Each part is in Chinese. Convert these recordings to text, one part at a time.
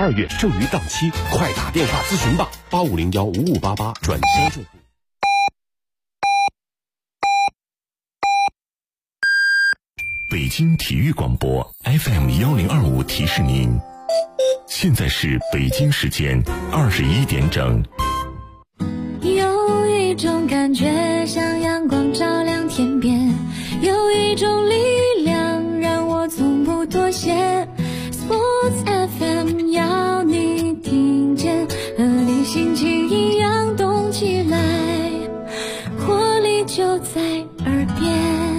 12月剩余档期，快打电话咨询吧，85015588转销售部。 北京体育广播 FM1025提示您，现在是北京时间21点整。 有一种感觉像阳光照亮天边，有一种力量让我从不妥协。Sports FM 要你听见，和你心情一样动起来，活力就在耳边。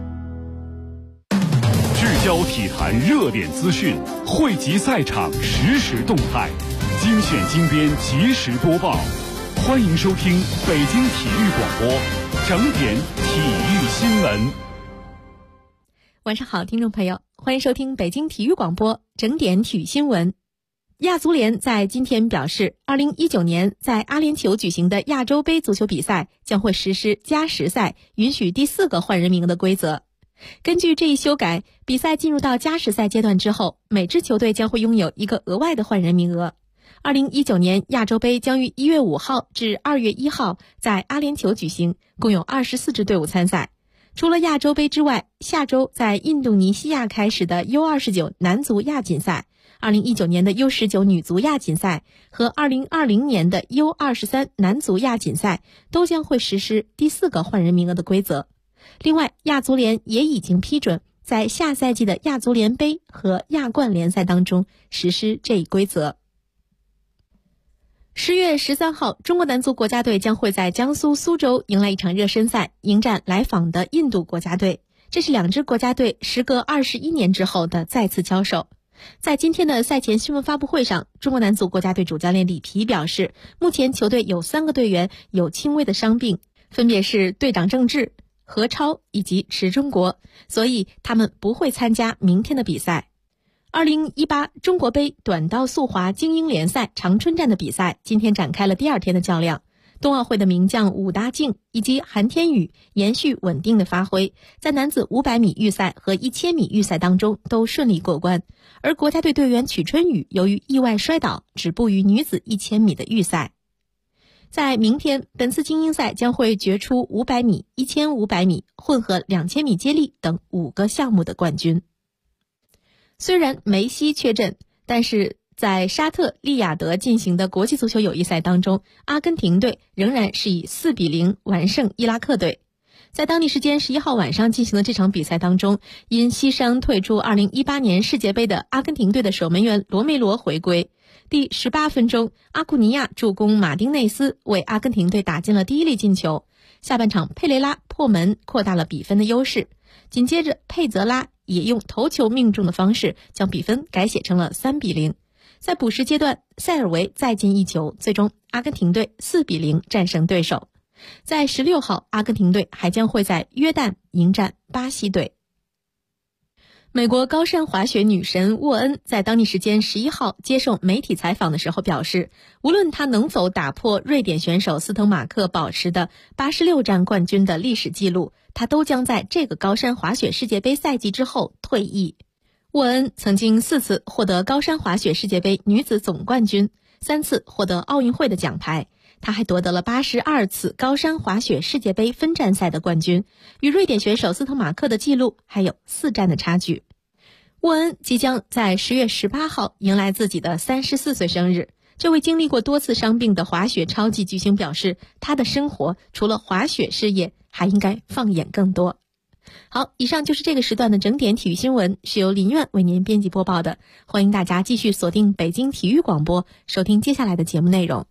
聚焦体坛热点资讯，汇集赛场实时动态，精选精编及时播报。欢迎收听北京体育广播整点体育新闻。 晚上好，听众朋友，欢迎收听北京体育广播整点体育新闻。亚足联在今天表示，2019年在阿联酋举行的亚洲杯足球比赛将会实施加时赛，允许第4个换人名额的规则。根据这一修改，比赛进入到加时赛阶段之后，每支球队将会拥有一个额外的换人名额。2019年亚洲杯将于1月5号至2月1号在阿联酋举行，共有24支队伍参赛。除了亚洲杯之外，下周在印度尼西亚开始的 U29 男足亚锦赛、2019年的 U19 女足亚锦赛和2020年的 U23 男足亚锦赛都将会实施第4个换人名额的规则。另外，亚足联也已经批准在下赛季的亚足联杯和亚冠联赛当中实施这一规则。10月13号，中国男足国家队将会在江苏苏州迎来一场热身赛，迎战来访的印度国家队。这是两支国家队时隔21年之后的再次交手。在今天的赛前新闻发布会上，中国男足国家队主教练里皮表示，目前球队有3个队员有轻微的伤病，分别是队长郑智、何超以及池忠国，所以他们不会参加明天的比赛。2018中国杯短道速滑精英联赛长春站的比赛今天展开了第2天的较量。冬奥会的名将武大靖以及韩天宇延续稳定的发挥，在男子500米预赛和1000米预赛当中都顺利过关，而国家队队员曲春雨由于意外摔倒，止步于女子1000米的预赛。在明天，本次精英赛将会决出500米、1500米、混合2000米接力等5个项目的冠军。虽然梅西缺阵，但是在沙特利雅得进行的国际足球友谊赛当中，阿根廷队仍然是以4-0完胜伊拉克队。在当地时间11号晚上进行的这场比赛当中，因膝伤退出2018年世界杯的阿根廷队的守门员罗梅罗回归。第18分钟，阿库尼亚助攻马丁内斯为阿根廷队打进了第1粒进球。下半场佩雷拉破门扩大了比分的优势，紧接着佩泽拉也用头球命中的方式将比分改写成了3-0。在补时阶段，塞尔维再进1球，最终阿根廷队4-0战胜对手。在16号，阿根廷队还将会在约旦迎战巴西队。美国高山滑雪女神沃恩在当地时间11号接受媒体采访的时候表示，无论她能否打破瑞典选手斯滕马克保持的86站冠军的历史记录，她都将在这个高山滑雪世界杯赛季之后退役。沃恩曾经4次获得高山滑雪世界杯女子总冠军，3次获得奥运会的奖牌。她还夺得了82次高山滑雪世界杯分站赛的冠军，与瑞典选手斯滕马克的记录还有4站的差距。沃恩即将在10月18号迎来自己的34岁生日。这位经历过多次伤病的滑雪超级巨星表示，他的生活除了滑雪事业，还应该放眼更多。好，以上就是这个时段的整点体育新闻，是由林苑为您编辑播报的。欢迎大家继续锁定北京体育广播，收听接下来的节目内容。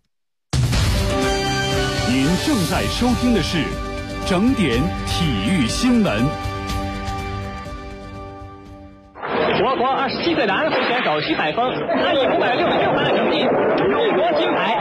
您正在收听的是整点体育新闻。 我国27岁的安徽选手徐海峰，他以566分的成绩荣夺金牌。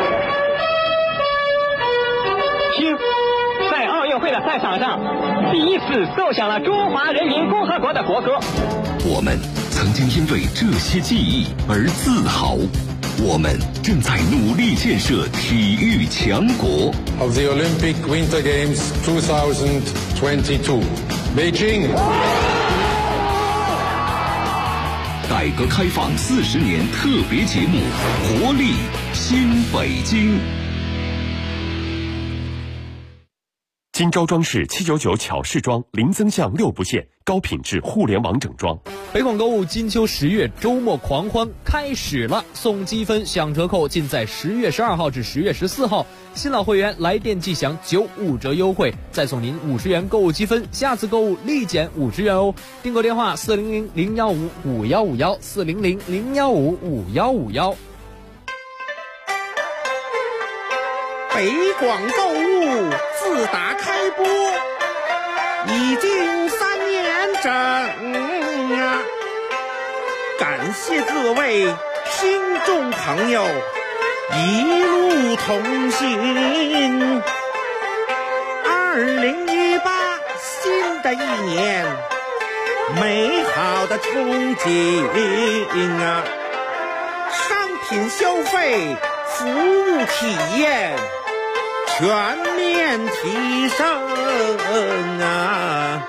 听，在奥运会的赛场上，第一次奏响了中华人民共和国的国歌。 我们曾经因为这些记忆而自豪，我们正在努力建设体育强国。 Of the Olympic Winter Games 2022, Beijing. 改革开放40年特别节目《活力新北京》。 金招装饰799巧饰装，零增项6不限，高品质互联网整装。 北广购物金秋10月周末狂欢开始了，送积分享折扣尽在10月12号至10月14号。新老会员来电即享95折优惠，再送您50元购物积分，下次购物立减50元哦。订购电话400-015-5151，400-015-5151。 北广购物自打开播已经3年整啊，感谢各位听众朋友一路同行。2018新的一年，美好的憧憬啊，商品消费，服务体验全面提升啊！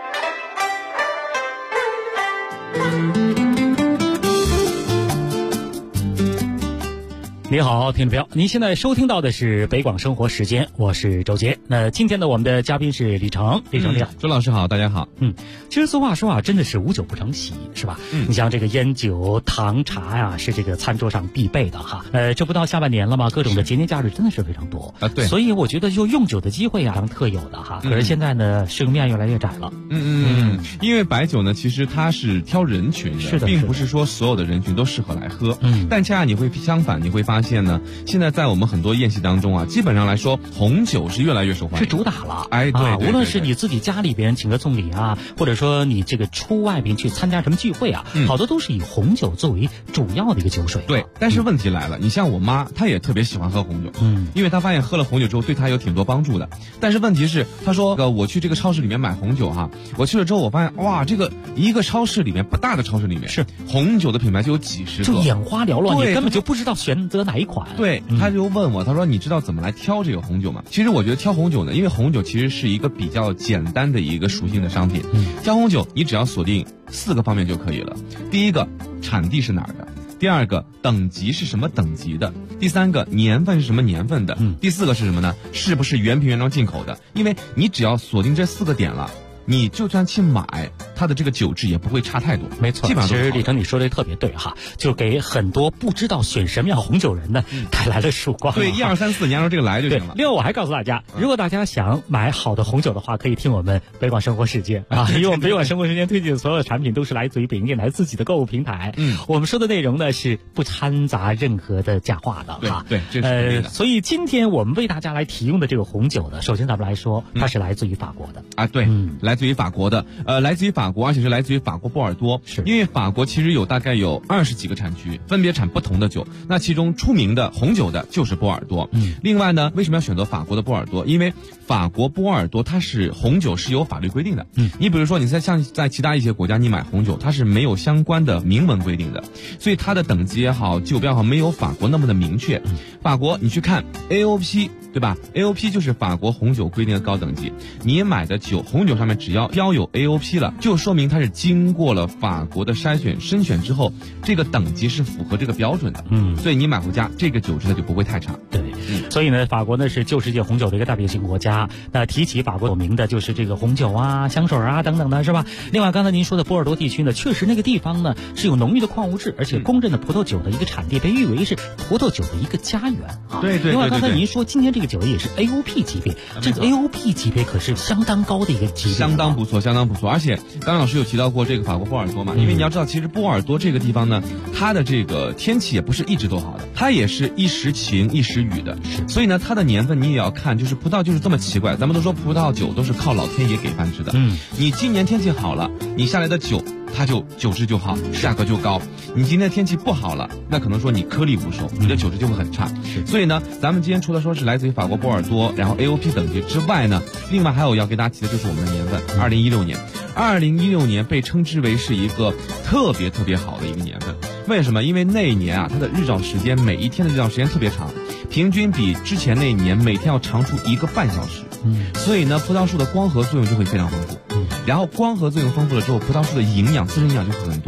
你好，听众朋友，您现在收听到的是北广生活时间，我是周杰。那今天呢，我们的嘉宾是李成，李成你好， 周老师好，大家好。 其实俗话说啊，真的是无酒不成席，是吧？你像这个烟酒糖茶呀，是这个餐桌上必备的哈。这不到下半年了吗？各种的节年假日真的是非常多啊。对，所以我觉得就用酒的机会啊，当特有的哈。可是现在呢，生面越来越窄了。 因为白酒呢，其实它是挑人群的， 是的， 并不是说所有的人群都适合来喝。但恰恰你会相反，你会发现呢，现在在我们很多宴席当中啊，基本上来说，红酒是越来越受欢迎， 是主打了。 哎，对， 无论是你自己家里边请客送礼啊，或者说你这个出外边去参加什么聚会啊，好多都是以红酒作为主要的一个酒水。 对，但是问题来了，你像我妈，她也特别喜欢喝红酒，因为她发现喝了红酒之后对她有挺多帮助的。但是问题是，她说我去这个超市里面买红酒哈，我去了之后我发现哇，这个一个超市里面不大的超市里面是红酒的品牌就有几十个， 就眼花缭乱，你根本就不知道选择哪一款。 对，他就问我，他说你知道怎么来挑这个红酒吗？其实我觉得挑红酒呢，因为红酒其实是一个比较简单的一个属性的商品。挑红酒你只要锁定4个方面就可以了。第一个，产地是哪儿的；第二个，等级是什么等级的；第三个，年份是什么年份的；第4个是什么呢？是不是原瓶原装进口的？因为你只要锁定这4个点了，你就算去买它的这个酒质也不会差太多。 没错， 基本上其实李成你说的特别对哈，就给很多不知道选什么样红酒人呢带来了曙光。 对，1、2、3、4，你按照这个来就行了。 另外我还告诉大家，如果大家想买好的红酒的话，可以听我们北广生活时间啊，因为我们北广生活时间推荐的所有的产品都是来自于北京电台自己的购物平台。我们说的内容呢是不掺杂任何的假话的哈。 对，这是所以今天我们为大家来提供的这个红酒呢，首先咱们来说，它是来自于法国的啊，对，来自于法国的。来自于法国，而且是来自于法国波尔多。是因为法国其实大概有20几个产区，分别产不同的酒。那其中出名的红酒的就是波尔多。另外呢，为什么要选择法国的波尔多？因为法国波尔多它是红酒是有法律规定的。你比如说你像在其他一些国家你买红酒，它是没有相关的明文规定的，所以它的等级也好，酒标也好，没有法国那么的明确。法国你去看 AOP。对吧 ？AOP 就是法国红酒规定的高等级。你买的酒，红酒上面只要标有 AOP 了，就说明它是经过了法国的筛选、甄选之后，这个等级是符合这个标准的。所以你买回家，这个酒质它就不会太差。 对，所以呢，法国呢是旧世界红酒的一个代表性国家。那提起法国有名的就是这个红酒啊、香水啊等等的，是吧？另外，刚才您说的波尔多地区呢，确实那个地方呢是有浓郁的矿物质，而且公认的葡萄酒的一个产地，被誉为是葡萄酒的一个家园啊。 对。 另外，刚才您说今天这个酒也是 AOP 级别，这个 AOP 级别可是相当高的一个级别， 相当不错。而且刚刚老师有提到过这个法国波尔多嘛，因为你要知道，其实波尔多这个地方呢，它的这个天气也不是一直都好的，它也是一时晴一时雨的，所以呢，它的年份你也要看，就是葡萄就是这么奇怪。咱们都说葡萄酒都是靠老天爷给饭吃的，你今年天气好了，你下来的酒它就酒质就好，价格就高。你今天天气不好了，那可能说你颗粒无收，你的酒质就会很差。所以呢，咱们今天除了说是来自于法国波尔多，然后 AOP 等级之外呢，另外还有要给大家提的就是我们的年份，2016年。2016年被称之为是一个特别特别好的一个年份。为什么？因为那一年啊，它的日照时间每一天的日照时间特别长，平均比之前那一年每天要长出1个半小时。所以呢，葡萄树的光合作用就会非常丰富。然后光合作用丰富了之后，葡萄树的营养、自身营养就会很多。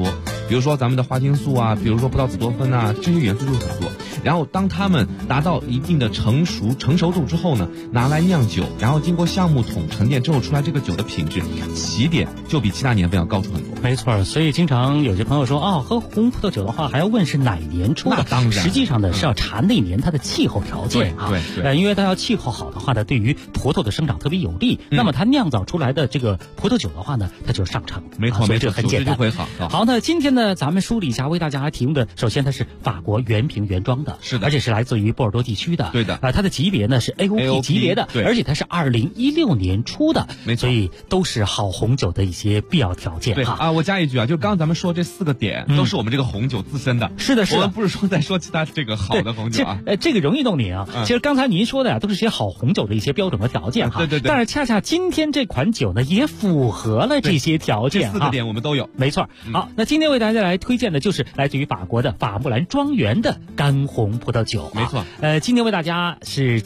比如说咱们的花青素啊，比如说葡萄紫多酚啊，这些元素就是很多。然后当它们达到一定的成熟度之后呢，拿来酿酒，然后经过橡木桶沉淀之后出来这个酒的品质起点就比其他年份要高出很多。 没错，所以经常有些朋友说喝红葡萄酒的话还要问是哪年出的， 那当然实际上呢是要查那年它的气候条件对， 因为它要气候好的话呢，对于葡萄的生长特别有利，那么它酿造出来的这个葡萄酒的话呢，它就上乘。 没错， 这很简单， 就会好。 好，那今天呢，咱们梳理一下，为大家提供的，首先它是法国原瓶原装的， 是的， 而且是来自于波尔多地区的， 对的， 它的级别呢是 AOP 级别的， 对， 而且它是2016年出的， 没错， 所以都是好红酒的一些必要条件。 对啊，我加一句啊，就刚刚咱们说这4个点都是我们这个红酒自身的， 是的， 我们不是说在说其他这个好的红酒啊。 这个容易弄您啊。其实刚才您说的呀，都是些好红酒的一些标准和条件哈。 对。 但是恰恰今天这款酒呢，也符合了这些条件。 这4个点我们都有， 没错。好，那今天为大家来推荐的就是来自于法国的法木兰庄园的干红葡萄酒。 没错。 今天为大家是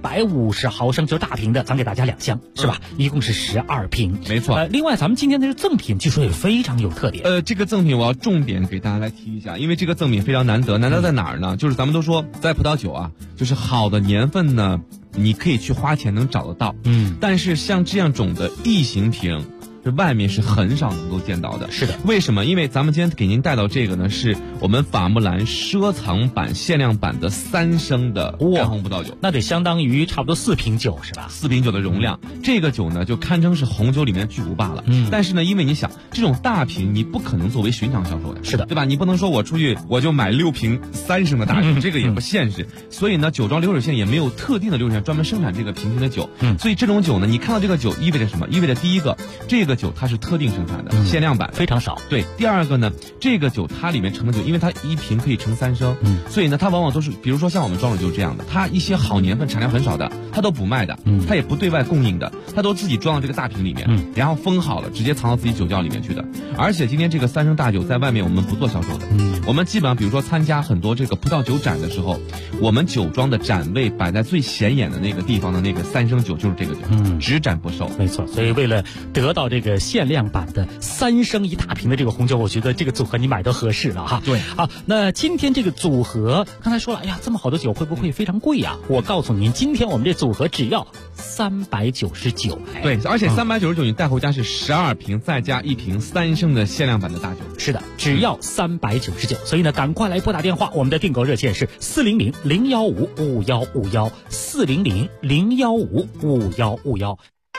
750毫升，就是大瓶的，咱给大家2箱，是吧？一共是12瓶。 没错。 另外，咱们今天的赠品据说也非常有特点。 这个赠品我要重点给大家来提一下，因为这个赠品非常难得，难得在哪儿呢？就是咱们都说在葡萄酒啊，就是好的年份呢，你可以去花钱能找得到。但是像这样种的异形瓶，这外面是很少能够见到的。 是的， 为什么？因为咱们今天给您带到这个呢，是我们法木兰奢藏版限量版的3升的干红葡萄酒， 那得相当于差不多4瓶酒是吧 ？4瓶酒的容量，这个酒呢就堪称是红酒里面的巨无霸了。但是呢，因为你想这种大瓶，你不可能作为寻常销售的， 是的， 对吧？你不能说我出去我就买6瓶3升的大酒，这个也不现实。所以呢，酒庄流水线也没有特定的流水线专门生产这个瓶的酒。所以这种酒呢，你看到这个酒意味着什么？意味着第一个，这个酒它是特定生产的，限量版， 非常少。 对，第二个呢，这个酒它里面盛的酒，因为它一瓶可以盛3升，所以呢，它往往都是，比如说像我们庄的就是这样的，它一些好年份产量很少的，它都不卖的，它也不对外供应的，它都自己装到这个大瓶里面，然后封好了，直接藏到自己酒窖里面去的。而且今天这个3升大酒在外面我们不做销售的，我们基本上比如说参加很多这个葡萄酒展的时候，我们酒庄的展位摆在最显眼的那个地方的那个3升酒就是这个酒，只展不售。 没错，所以为了得到这个限量版的3升一大瓶的这个红酒，我觉得这个组合你买都合适了哈。 对， 好，那今天这个组合刚才说了，哎呀，这么好的酒会不会非常贵呀？我告诉您，今天我们这组合只要399。 对，而且399你带回家是12瓶，再加1瓶3升的限量版的大酒。 是的，只要399。所以呢，赶快来拨打电话，我们的订购热线是400-015-5151，400-015-5151。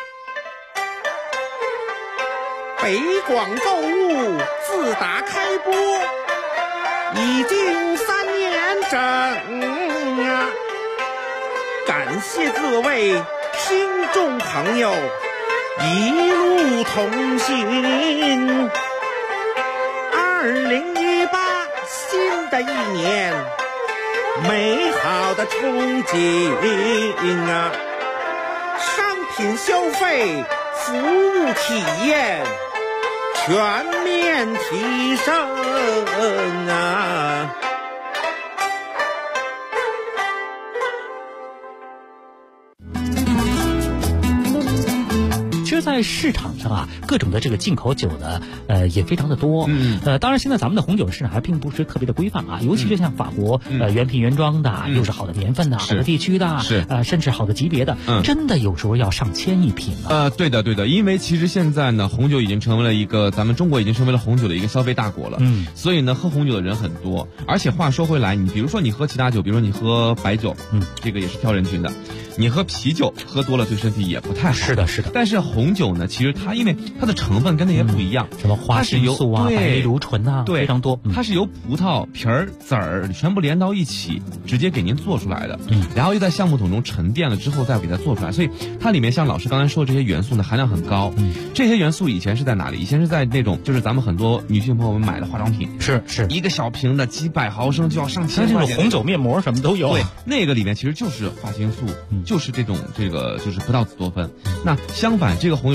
北广购物自打开播已经3年整啊！感谢各位听众朋友一路同行。2018新的一年，美好的憧憬啊！商品消费、服务体验全面提升啊！ 其实，在市场上啊，各种的这个进口酒呢，也非常的多。当然，现在咱们的红酒市场还并不是特别的规范啊，尤其是像法国，原瓶原装的，又是好的年份的，好的地区的，甚至好的级别的，真的有时候要上千一瓶啊。 对的，因为其实现在呢，红酒已经成为了一个咱们中国已经成为了红酒的一个消费大国了。所以呢，喝红酒的人很多。而且话说回来，你比如说你喝其他酒，比如说你喝白酒，这个也是挑人群的。你喝啤酒喝多了对身体也不太好。 是的。 但是红酒呢，其实它因为它的成分跟那也不一样， 什么花青素啊、白藜芦醇啊，非常多。 它是由葡萄皮儿、籽儿全部连到一起，直接给您做出来的。然后又在橡木桶中沉淀了之后再给它做出来，所以它里面像老师刚才说的这些元素呢，含量很高。这些元素以前是在哪里？以前是在那种就是咱们很多女性朋友们买的化妆品， 是一个小瓶的几百毫升就要上千块钱， 红酒面膜什么都有。 对，那个里面其实就是花青素，就是这种就是葡萄紫多酚。那相反，这个红酒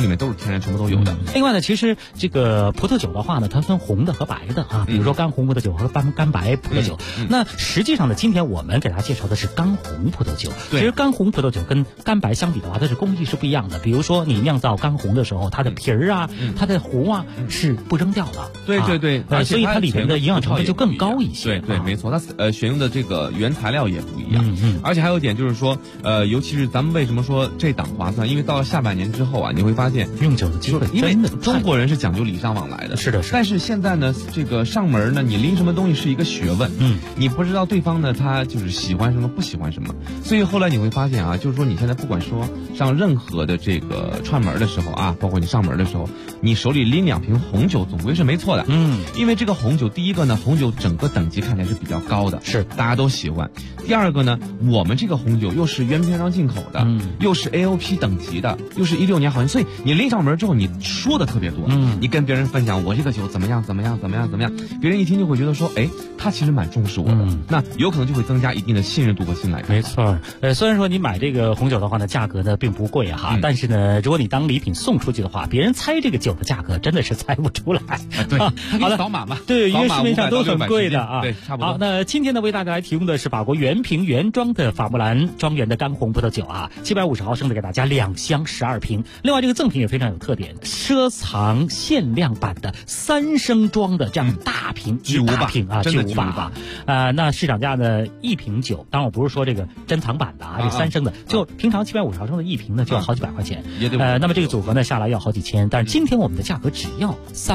里面都是天然，全部都有的。 另外呢，其实这个葡萄酒的话呢，它分红的和白的啊，比如说干红葡萄酒和干白葡萄酒。那实际上呢，今天我们给大家介绍的是干红葡萄酒。其实干红葡萄酒跟干白相比的话，它是工艺是不一样的。比如说你酿造干红的时候，它的皮儿啊，它的核啊是不扔掉的。 对， 所以它里面的营养成分就更高一些。 对，没错，它选用的这个原材料也不一样。而且还有一点就是说，尤其是咱们为什么说这档划算？因为到了下半年之后啊，你会发现用酒的机会， 因为中国人是讲究礼尚往来的。 是的。 但是现在呢，这个上门呢，你拎什么东西是一个学问。你不知道对方呢，他就是喜欢什么，不喜欢什么。所以后来你会发现啊，就是说你现在不管说上任何的这个串门的时候啊，包括你上门的时候，你手里拎2瓶红酒，总归是没错的。因为这个红酒，第一个呢，红酒整个等级看起来是比较高的， 是大家都喜欢。第二个呢，我们这个红酒又是原篇章进口的，又是 AOP 等级的，又是16年好像，所以你拎上门之后，你说的特别多。你跟别人分享我这个酒怎么样，别人一听就会觉得说，哎，他其实蛮重视我的。那有可能就会增加一定的信任度和信赖感。 没错。虽然说你买这个红酒的话呢，价格呢并不贵哈，但是呢，如果你当礼品送出去的话，别人猜这个酒的价格真的是猜不出来。 对， 好的， 扫码吧。 对，因为市面上都很贵的啊。 对，差不多。 好，那今天呢，为大家来提供的是法国原瓶原装的法穆兰庄园的干红葡萄酒啊，750毫升的给大家2箱12瓶。另外这个赠品也非常有特点，收藏限量版的3升装的这样大瓶巨无霸啊，巨无霸啊。那市场价呢，1瓶酒，当然我不是说这个珍藏版的啊，这3升的，就平常750毫升的1瓶呢，就要好几百块钱。那么这个组合呢下来要好几千，但是今天我们的价格只要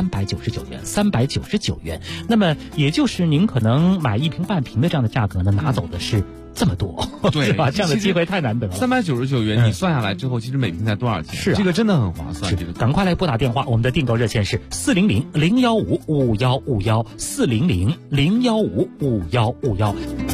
399元。那么也就是您可能买1瓶半瓶的这样的价格呢，拿走的是这么多， 对吧？这样的机会太难得了。 399元，你算下来之后，其实每瓶才多少钱？ 是， 这个真的很划算。这个赶快来拨打电话，我们的订购热线是400-015-5151，400-015-5151。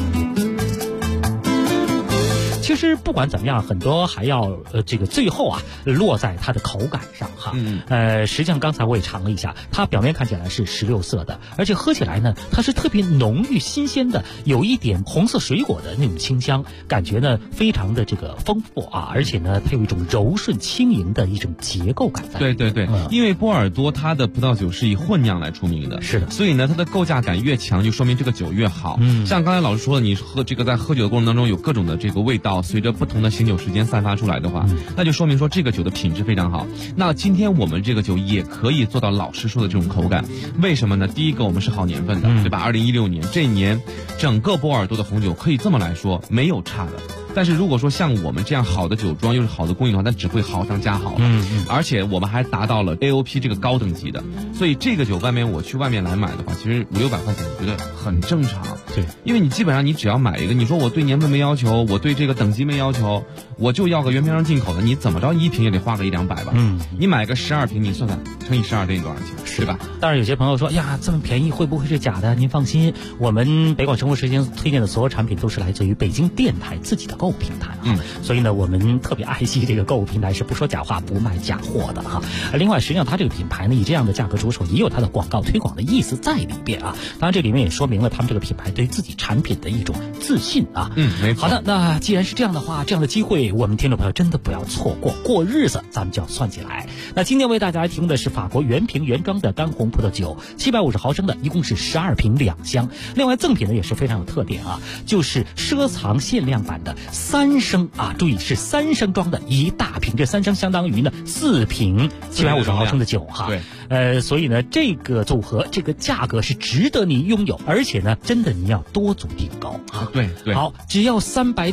其实不管怎么样，很多还要这个最后啊落在它的口感上哈。实际上刚才我也尝了一下，它表面看起来是16色的，而且喝起来呢，它是特别浓郁新鲜的，有一点红色水果的那种清香，感觉呢非常的这个丰富啊，而且呢它有一种柔顺轻盈的一种结构感在。 对，因为波尔多它的葡萄酒是以混酿来出名的， 是的， 所以呢它的构架感越强，就说明这个酒越好。像刚才老师说的，你喝这个在喝酒的过程当中有各种的这个味道，随着不同的醒酒时间散发出来的话，那就说明说这个酒的品质非常好。那今天我们这个酒也可以做到老师说的这种口感，为什么呢？第一个，我们是好年份的，对吧？2016年这一年，整个波尔多的红酒可以这么来说，没有差的。但是如果说像我们这样好的酒庄又是好的工艺的话，那只会好上加好。而且我们还达到了 AOP 这个高等级的，所以这个酒我去外面来买的话，其实500-600块钱，我觉得很正常。 对， 因为你基本上你只要买一个，你说我对年份没要求，我对这个等级没要求，我就要个原篇章进口的，你怎么着1瓶也得花个100-200吧。你买个12瓶，你算算乘以12，这多少钱？ 是吧？当然有些朋友说呀，这么便宜会不会是假的？您放心，我们北广生活时间推荐的所有产品都是来自于北京电台自己的购物平台啊。所以呢，我们特别爱惜这个购物平台，是不说假话，不卖假货的哈。另外，实际上它这个品牌呢，以这样的价格着手，也有它的广告推广的意思在里边啊。当然，这里面也说明了他们这个品牌对自己产品的一种自信啊。 没错。 好的，那既然是这样的话，这样的机会我们听众朋友真的不要错过，过日子咱们就要算起来。那今天为大家来提供的是法国原瓶原装的干红葡萄酒，750毫升的，一共是12瓶2箱。另外赠品呢也是非常有特点啊，就是收藏限量版的3升啊，注意是3升装的一大瓶，这3升相当于呢4瓶750毫升的酒哈。 对， 所以呢这个组合这个价格是值得你拥有，而且呢真的你要多组订购啊。 对， 好，只要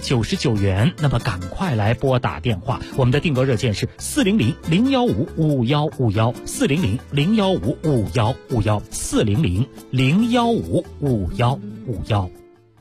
399元，那么赶快来拨打电话，我们的订购热线是400-015-5151，400-015-5151，400-015-5151。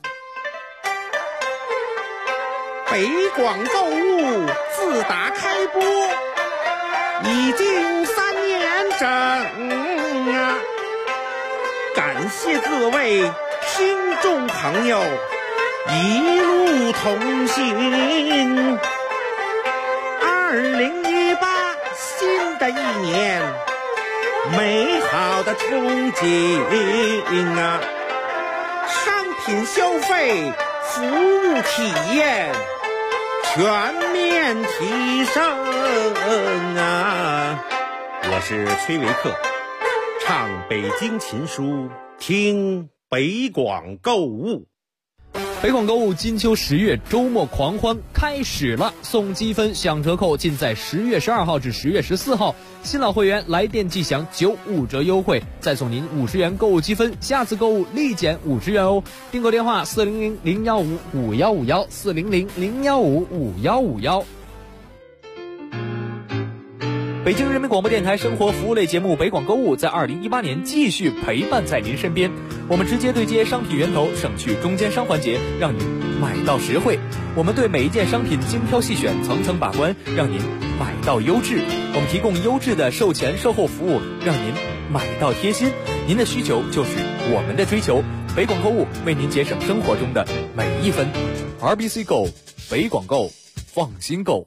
北广购物自打开播已经3年整啊，感谢各位听众朋友一路同行。2018新的一年，美好的憧憬啊，商品消费服务体验全面提升啊！我是崔维克，唱北京琴书，听北广购物。 北广购物金秋10月周末狂欢开始了，送积分享折扣尽在10月12号至10月14号。新老会员来电即享95折优惠，再送您50元购物积分，下次购物立减50元哦。订购电话400-015-5151，400-015-5151。北京人民广播电台生活服务类节目北广购物在2018年继续陪伴在您身边。我们直接对接商品源头，省去中间商环节，让您买到实惠。我们对每一件商品精挑细选，层层把关，让您买到优质。我们提供优质的售前售后服务，让您买到贴心。您的需求就是我们的追求。北广购物为您节省生活中的每一分。RBC Go， 北广购，放心购。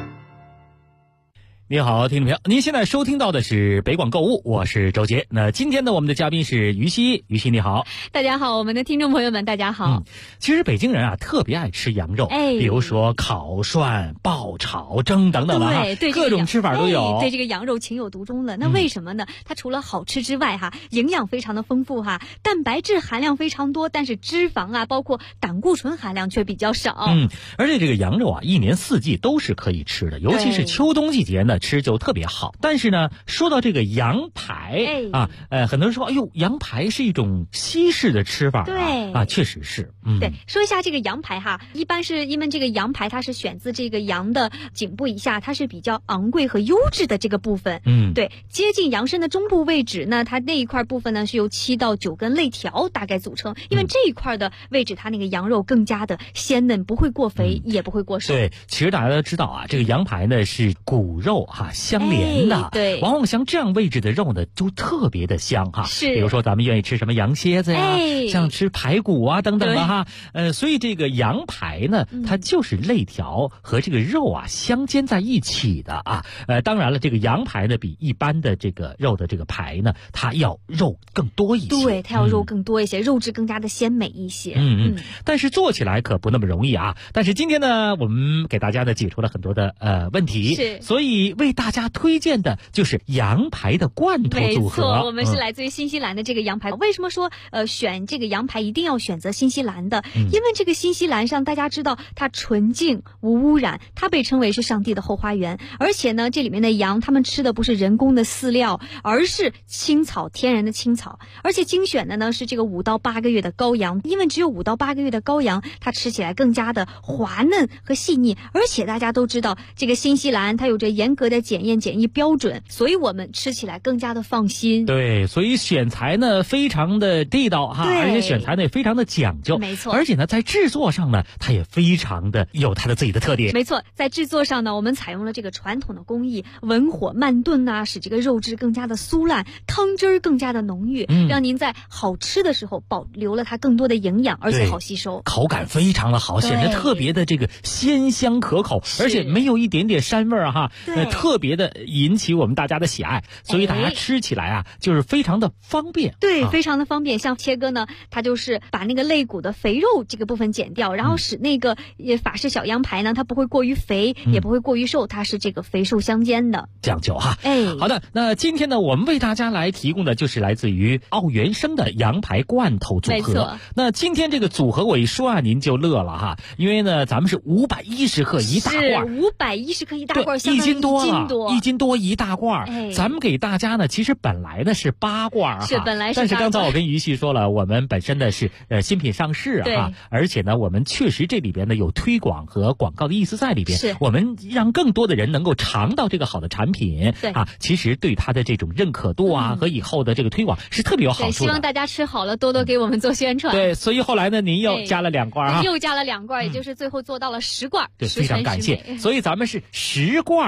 你好，听众朋友，您现在收听到的是北广购物，我是周杰。那今天呢，我们的嘉宾是于西，于西你好。 大家好，我们的听众朋友们，大家好。 其实北京人啊，特别爱吃羊肉，比如说烤涮、爆炒、蒸等等的哈， 对， 各种吃法都有。 对这个羊肉情有独钟了。那为什么呢？它除了好吃之外哈，营养非常的丰富哈，蛋白质含量非常多，但是脂肪啊，包括胆固醇含量却比较少。 而且这个羊肉啊，一年四季都是可以吃的，尤其是秋冬季节呢，吃就特别好。但是呢，说到这个羊排啊，很多人说，哎呦，羊排是一种西式的吃法， 对啊，确实是。 对，说一下这个羊排哈，一般是因为这个羊排它是选自这个羊的颈部以下，它是比较昂贵和优质的这个部分。对，接近羊身的中部位置呢，它那一块部分呢是由7到9根肋条大概组成，因为这一块的位置，它那个羊肉更加的鲜嫩，不会过肥，也不会过瘦。 对，其实大家都知道啊，这个羊排呢是骨肉哈相连的， 对， 往往像这样位置的肉呢，就特别的香哈。 是， 比如说咱们愿意吃什么羊蝎子呀，像吃排骨啊等等的哈。所以这个羊排呢，它就是肋条和这个肉啊相间在一起的啊。当然了，这个羊排呢比一般的这个肉的这个排呢，它要肉更多一些。 对，它要肉更多一些，肉质更加的鲜美一些。 但是做起来可不那么容易啊。但是今天呢，我们给大家呢解除了很多的问题， 是， 所以为大家推荐的就是羊排的罐头组合。 没错，我们是来自于新西兰的这个羊排。为什么说选这个羊排一定要选择新西兰的？因为这个新西兰上大家知道它纯净无污染，它被称为是上帝的后花园。而且呢，这里面的羊他们吃的不是人工的饲料，而是青草，天然的青草。而且精选的呢是这个5到8个月的羔羊，因为只有5到8个月的羔羊，它吃起来更加的滑嫩和细腻。而且大家都知道，这个新西兰它有着严格的检验检疫标准，所以我们吃起来更加的放心。 对，所以选材呢非常的地道哈，而且选材呢也非常的讲究。 没错， 而且呢在制作上呢，它也非常的有它的自己的特点。 没错，在制作上呢，我们采用了这个传统的工艺，文火慢炖啊，使这个肉质更加的酥烂，汤汁儿更加的浓郁，让您在好吃的时候保留了它更多的营养，而且好吸收， 口感非常的好，显得特别的这个鲜香可口，而且没有一点点膻味哈，特别的引起我们大家的喜爱，所以大家吃起来啊就是非常的方便。 对，非常的方便。像切割呢，它就是把那个肋骨的肥肉这个部分剪掉，然后使那个法式小羊排呢，它不会过于肥，也不会过于瘦，它是这个肥瘦相间的， 讲究哈。好的，那今天呢，我们为大家来提供的就是来自于奥原生的羊排罐头组合。 没错。 那今天这个组合我一说啊，您就乐了哈，因为呢，咱们是510克一大罐 ，510克一大罐， 相当于 1 斤多一大罐。咱们给大家呢，其实本来呢是8罐哈， 是本来是8罐， 但是刚才我跟于西说了，我们本身呢是新品上市啊，而且呢，我们确实这里边呢有推广和广告的意思在里边， 是我们让更多的人能够尝到这个好的产品，其实对它的这种认可度啊和以后的这个推广是特别有好处的。 希望大家吃好了，多多给我们做宣传。 对，所以后来呢，您又加了2罐啊， 又加了2罐，也就是最后做到了10罐， 对，非常感谢。所以咱们是10罐给大家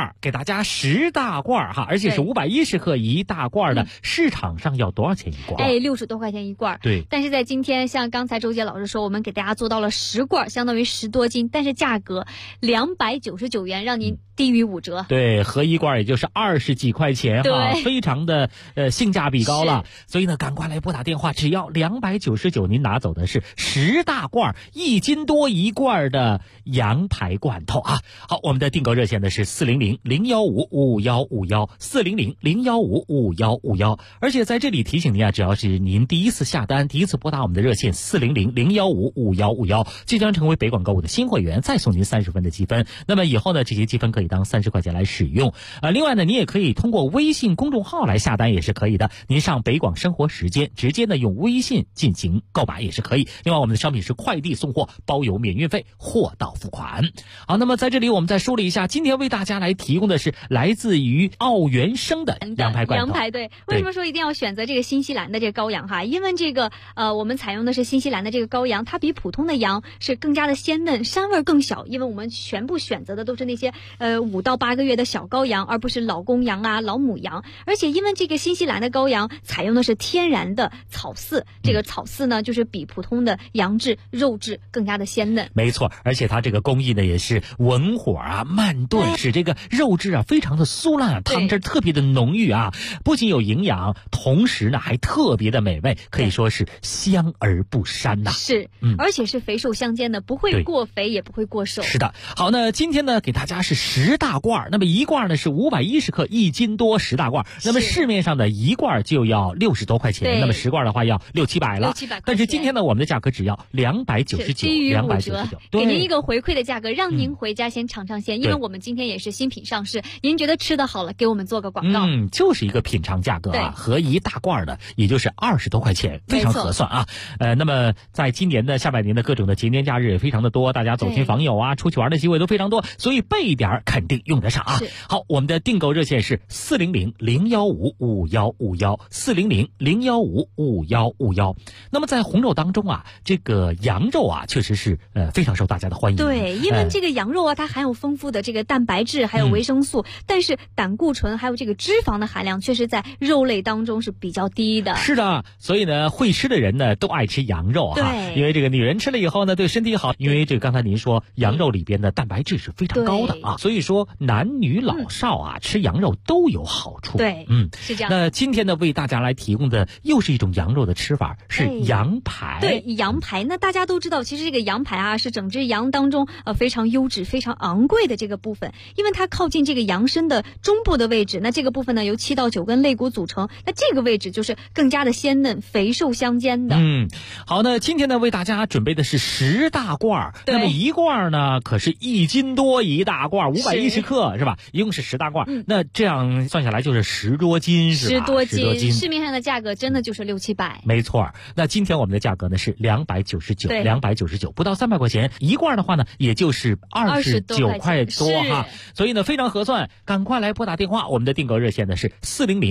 家10大罐哈，而且是510克1大罐的，市场上要多少钱一罐 ？60多块钱一罐。 对。 但是在今天，像刚才周杰老师说，我们给大家做到了10罐，相当于10多斤，但是价格299元，让您低于5折。 对，合一罐也就是20几块钱哈，非常的性价比高了。所以呢，赶快来拨打电话，只要299，您拿走的是10大罐1斤多一罐的羊排罐头啊。好，我们的订购热线呢是400-015-5151，400-015-5151。而且在这里提醒您啊，只要是您第一次下单，第一次拨打我们的热线400-015-5151，即将成为北广购物的新会员，再送您30分的积分。那么以后呢，这些积分可以当30块钱来使用。另外呢，你也可以通过微信公众号来下单也是可以的。您上北广生活时间，直接呢用微信进行购买也是可以。另外，我们的商品是快递送货，包邮免运费，货到付款。好，那么在这里我们再说了一下，今天为大家来提供的是来自于奥原生的羊排罐头。 羊排对，为什么说一定要选择这个新西兰的这个羔羊哈？因为这个我们采用的是新西兰的这个羔羊，它比普通的羊是更加的鲜嫩，膻味更小。因为我们全部选择的都是那些5到8个月的小羔羊，而不是老公羊啊、老母羊。而且因为这个新西兰的羔羊采用的是天然的草饲，这个草饲呢就是比普通的羊质肉质更加的鲜嫩。 没错，而且它这个工艺呢也是文火啊慢炖，使这个肉质啊非常的酥烂，汤汁特别的浓郁啊，不仅有营养，同时呢还特别的美味，可以说是香而不膻呐。 是，而且是肥瘦相间的，不会过肥也不会过瘦。 是的。好，那今天呢给大家是10大罐，那么一罐呢是510克1斤多10大罐，那么市面上的一罐就要60多块钱，那么10罐的话要600-700了。但是今天呢我们的价格只要299， 低于5折，给您一个回馈的价格，让您回家先尝尝鲜，因为我们今天也是新品上市，您觉得吃的好了，给我们做个广告。 就是一个品尝价格啊，合一大罐的也就是20多块钱，非常合算啊。那么在今年的下半年的各种的节年假日也非常的多，大家走亲访友啊，出去玩的机会都非常多，所以备一点肯定用得上啊。好，我们的订购热线是400-015-5151，400-015-5151。那么在红肉当中啊，这个羊肉啊确实是非常受大家的欢迎。 对，因为这个羊肉啊，它含有丰富的这个蛋白质，还有维生素，但是胆固醇还有这个脂肪的含量确实在肉类当中是比较低的。 是的，所以呢，会吃的人呢都爱吃羊肉哈，因为这个女人吃了以后呢对身体好，因为这个刚才您说羊肉里边的蛋白质是非常高的啊，所以说男女老少啊吃羊肉都有好处。 对，是这样。 那今天呢为大家来提供的又是一种羊肉的吃法，是羊排。 对，羊排。那大家都知道，其实这个羊排啊是整只羊当中非常优质、非常昂贵的这个部分，因为它靠近这个羊身的中部的位置，那这个部分呢由7到9根肋骨组成，那这个位置就是更加的鲜嫩、肥瘦相间的。 好，那今天呢为大家准备的是10大罐，那么一罐呢可是1斤多一大罐，510克是吧？一共是10大罐，那这样算下来就是10多斤是吧？10多斤， 市面上的价格真的就是600-700。 没错，那今天我们的价格呢是299，不到300块钱一罐的话呢，也就是29块多哈，所以呢非常合算，赶快来拨打电话，我们的订购热线呢是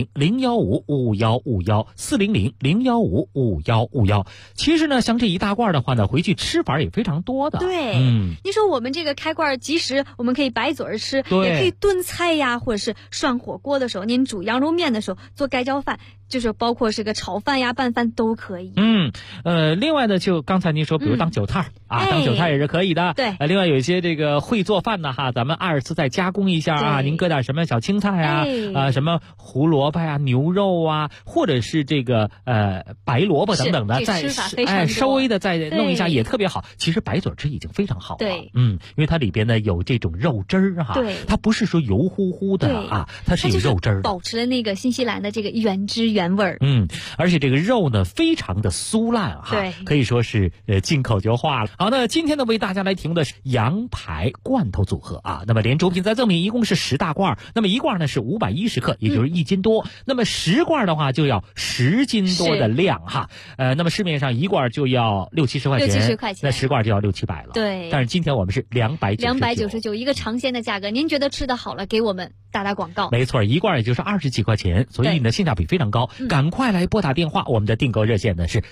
400-015-5151，400-015-5151。其实呢，像这一大罐的话呢，回去吃法也非常多的。 对，你说我们这个开罐即食，我们可以白嘴吃，也可以炖菜呀，或者是涮火锅的时候，您煮羊肉面的时候，做盖浇饭，就是包括是个炒饭呀、拌饭都可以。 另外呢，就刚才您说，比如当韭菜当韭菜也是可以的。 对， 另外有一些这个会做饭的哈，咱们2次再加工一下啊，您搁点什么小青菜啊，什么胡萝卜啊、牛肉啊，或者是这个白萝卜等等的，再稍微的再弄一下也特别好。其实白嘴吃已经非常好了。 对， 因为它里边呢有这种肉汁儿哈，它不是说油乎乎的啊，它是有肉汁儿， 保持了那个新西兰的这个原汁原味儿。 而且这个肉呢非常的酥烂哈，可以说是进口就化了。好，那今天呢为大家来提供的是羊排罐头组合啊，那么连主品再赠品一共是10大罐，那么一罐呢是510克，也就是1斤多，那么10罐的话就要10斤多的量哈。那么市面上一罐就要60-70块钱，那10罐就要600-700了。 对， 但是今天我们是299， 一个尝鲜的价格。您觉得吃的好了，给我们打广告。 没错，一罐也就是20几块钱，所以呢性价比非常高。赶快来拨打电话，我们的订购热线呢是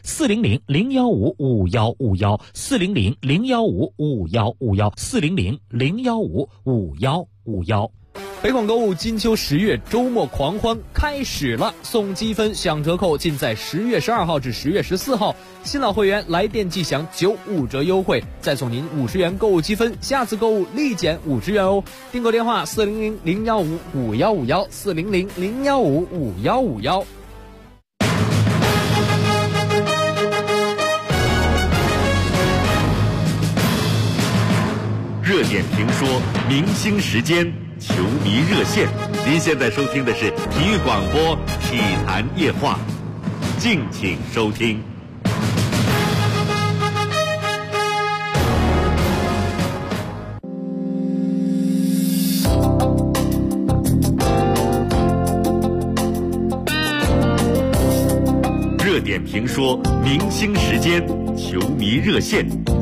400-015-5151，400-015-5151，400-015-5151。 北广购物金秋10月周末狂欢开始了，送积分享折扣尽在10月12号至10月14号。新老会员来电即享95折优惠，再送您50元购物积分，下次购物立减50元哦。订购电话400-015-5151 400-015-5151。 热点评说，明星时间，球迷热线。您现在收听的是体育广播体坛夜话，敬请收听。热点评说，明星时间，球迷热线。